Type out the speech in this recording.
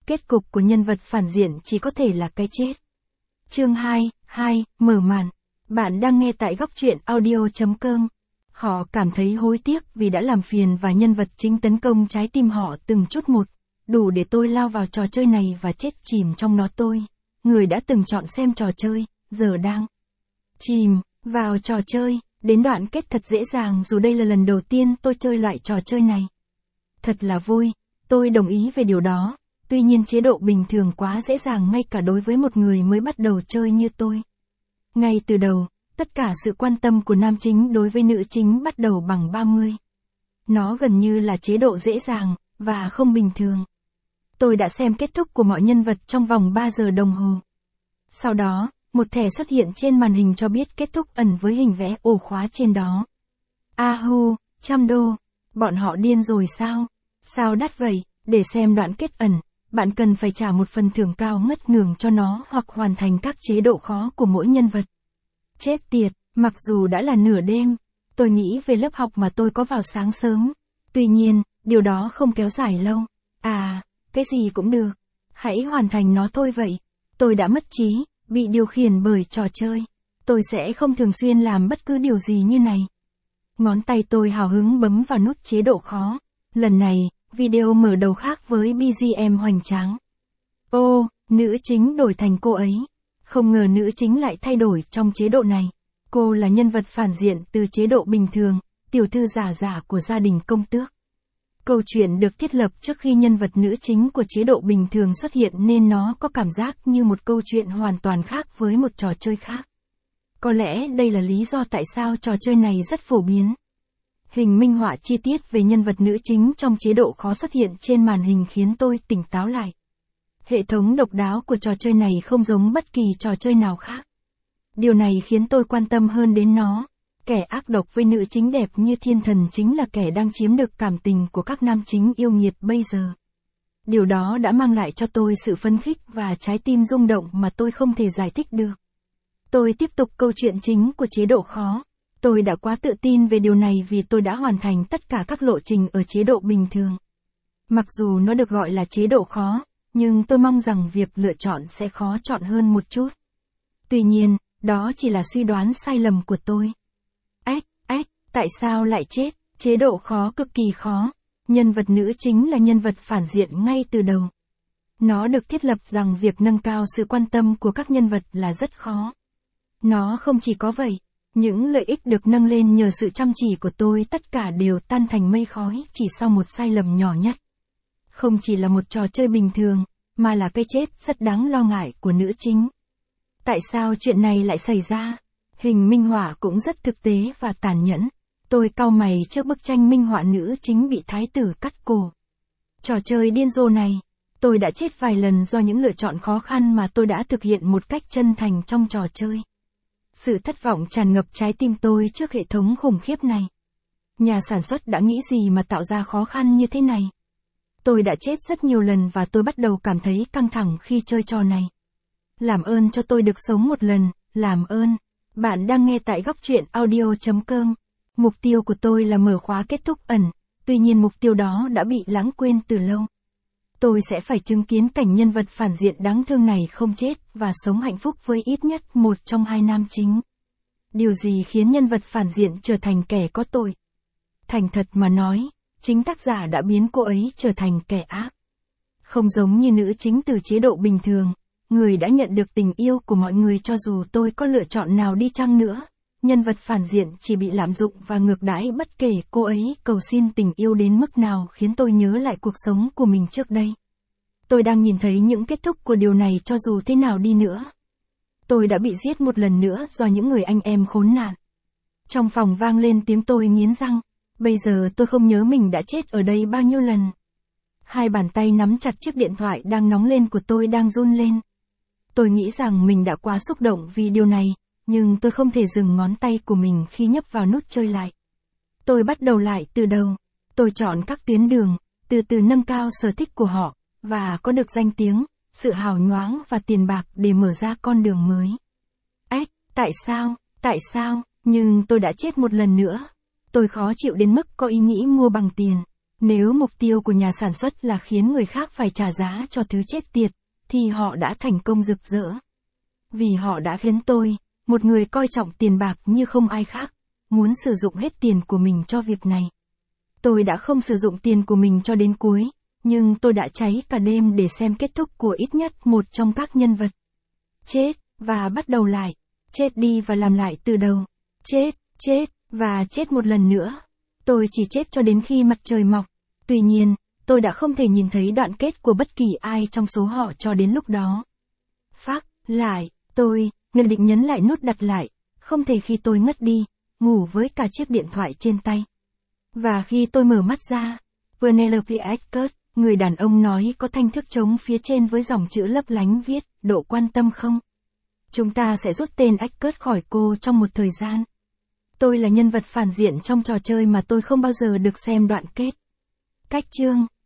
Kết cục của nhân vật phản diện chỉ có thể là cái chết. Chương 2, mở màn. Bạn đang nghe tại góc truyện audio.com. Họ cảm thấy hối tiếc vì đã làm phiền và nhân vật chính tấn công trái tim họ từng chút một, đủ để tôi lao vào trò chơi này và chết chìm trong nó. Tôi, người đã từng chọn xem trò chơi, giờ đang chìm vào trò chơi, đến đoạn kết thật dễ dàng dù đây là lần đầu tiên tôi chơi loại trò chơi này. Thật là vui, tôi đồng ý về điều đó, tuy nhiên chế độ bình thường quá dễ dàng ngay cả đối với một người mới bắt đầu chơi như tôi. Ngay từ đầu, tất cả sự quan tâm của nam chính đối với nữ chính bắt đầu bằng 30. Nó gần như là chế độ dễ dàng, và không bình thường. Tôi đã xem kết thúc của mọi nhân vật trong vòng 3 giờ đồng hồ. Sau đó, một thẻ xuất hiện trên màn hình cho biết kết thúc ẩn với hình vẽ ổ khóa trên đó. Ahu, $100. Bọn họ điên rồi sao? Sao đắt vậy? Để xem đoạn kết ẩn, bạn cần phải trả một phần thưởng cao ngất ngường cho nó hoặc hoàn thành các chế độ khó của mỗi nhân vật. Chết tiệt, mặc dù đã là nửa đêm, tôi nghĩ về lớp học mà tôi có vào sáng sớm. Tuy nhiên, điều đó không kéo dài lâu. Cái gì cũng được. Hãy hoàn thành nó thôi vậy. Tôi đã mất trí, bị điều khiển bởi trò chơi. Tôi sẽ không thường xuyên làm bất cứ điều gì như này. Ngón tay tôi hào hứng bấm vào nút chế độ khó. Lần này, video mở đầu khác với BGM hoành tráng. Ô, nữ chính đổi thành cô ấy. Không ngờ nữ chính lại thay đổi trong chế độ này. Cô là nhân vật phản diện từ chế độ bình thường, tiểu thư giả của gia đình công tước. Câu chuyện được thiết lập trước khi nhân vật nữ chính của chế độ bình thường xuất hiện nên nó có cảm giác như một câu chuyện hoàn toàn khác với một trò chơi khác. Có lẽ đây là lý do tại sao trò chơi này rất phổ biến. Hình minh họa chi tiết về nhân vật nữ chính trong chế độ khó xuất hiện trên màn hình khiến tôi tỉnh táo lại. Hệ thống độc đáo của trò chơi này không giống bất kỳ trò chơi nào khác. Điều này khiến tôi quan tâm hơn đến nó. Kẻ ác độc với nữ chính đẹp như thiên thần chính là kẻ đang chiếm được cảm tình của các nam chính yêu nghiệt bây giờ. Điều đó đã mang lại cho tôi sự phấn khích và trái tim rung động mà tôi không thể giải thích được. Tôi tiếp tục câu chuyện chính của chế độ khó. Tôi đã quá tự tin về điều này vì tôi đã hoàn thành tất cả các lộ trình ở chế độ bình thường. Mặc dù nó được gọi là chế độ khó, nhưng tôi mong rằng việc lựa chọn sẽ khó chọn hơn một chút. Tuy nhiên, đó chỉ là suy đoán sai lầm của tôi. Tại sao lại chết? Chế độ khó cực kỳ khó. Nhân vật nữ chính là nhân vật phản diện ngay từ đầu. Nó được thiết lập rằng việc nâng cao sự quan tâm của các nhân vật là rất khó. Nó không chỉ có vậy, những lợi ích được nâng lên nhờ sự chăm chỉ của tôi tất cả đều tan thành mây khói chỉ sau một sai lầm nhỏ nhất. Không chỉ là một trò chơi bình thường, mà là cái chết rất đáng lo ngại của nữ chính. Tại sao chuyện này lại xảy ra? Hình minh họa cũng rất thực tế và tàn nhẫn. Tôi cau mày trước bức tranh minh họa nữ chính bị thái tử cắt cổ. Trò chơi điên rồ này, tôi đã chết vài lần do những lựa chọn khó khăn mà tôi đã thực hiện một cách chân thành trong trò chơi. Sự thất vọng tràn ngập trái tim tôi trước hệ thống khủng khiếp này. Nhà sản xuất đã nghĩ gì mà tạo ra khó khăn như thế này? Tôi đã chết rất nhiều lần và tôi bắt đầu cảm thấy căng thẳng khi chơi trò này. Làm ơn cho tôi được sống một lần, làm ơn. Bạn đang nghe tại góc truyện audio.com. Mục tiêu của tôi là mở khóa kết thúc ẩn, tuy nhiên mục tiêu đó đã bị lãng quên từ lâu. Tôi sẽ phải chứng kiến cảnh nhân vật phản diện đáng thương này không chết và sống hạnh phúc với ít nhất một trong hai nam chính. Điều gì khiến nhân vật phản diện trở thành kẻ có tội? Thành thật mà nói, chính tác giả đã biến cô ấy trở thành kẻ ác. Không giống như nữ chính từ chế độ bình thường, người đã nhận được tình yêu của mọi người cho dù tôi có lựa chọn nào đi chăng nữa. Nhân vật phản diện chỉ bị lạm dụng và ngược đãi bất kể cô ấy cầu xin tình yêu đến mức nào khiến tôi nhớ lại cuộc sống của mình trước đây. Tôi đang nhìn thấy những kết thúc của điều này cho dù thế nào đi nữa. Tôi đã bị giết một lần nữa do những người anh em khốn nạn. Trong phòng vang lên tiếng tôi nghiến răng. Bây giờ tôi không nhớ mình đã chết ở đây bao nhiêu lần. Hai bàn tay nắm chặt chiếc điện thoại đang nóng lên của tôi đang run lên. Tôi nghĩ rằng mình đã quá xúc động vì điều này. Nhưng tôi không thể dừng ngón tay của mình khi nhấp vào nút chơi lại. Tôi bắt đầu lại từ đầu. Tôi chọn các tuyến đường, từ từ nâng cao sở thích của họ, và có được danh tiếng, sự hào nhoáng và tiền bạc để mở ra con đường mới. Tại sao, nhưng tôi đã chết một lần nữa. Tôi khó chịu đến mức có ý nghĩ mua bằng tiền. Nếu mục tiêu của nhà sản xuất là khiến người khác phải trả giá cho thứ chết tiệt, thì họ đã thành công rực rỡ. Vì họ đã khiến tôi, một người coi trọng tiền bạc như không ai khác, muốn sử dụng hết tiền của mình cho việc này. Tôi đã không sử dụng tiền của mình cho đến cuối, nhưng tôi đã cháy cả đêm để xem kết thúc của ít nhất một trong các nhân vật. Chết, và bắt đầu lại. Chết đi và làm lại từ đầu. Chết, và chết một lần nữa. Tôi chỉ chết cho đến khi mặt trời mọc. Tuy nhiên, tôi đã không thể nhìn thấy đoạn kết của bất kỳ ai trong số họ cho đến lúc đó. Phác, lại, tôi, định nhấn lại nút đặt lại, không thể khi tôi ngất đi, ngủ với cả chiếc điện thoại trên tay. Và khi tôi mở mắt ra, Penelope Eckert, người đàn ông nói có thanh thước trống phía trên với dòng chữ lấp lánh viết, độ quan tâm không? Chúng ta sẽ rút tên Eckert khỏi cô trong một thời gian. Tôi là nhân vật phản diện trong trò chơi mà tôi không bao giờ được xem đoạn kết. Cách chương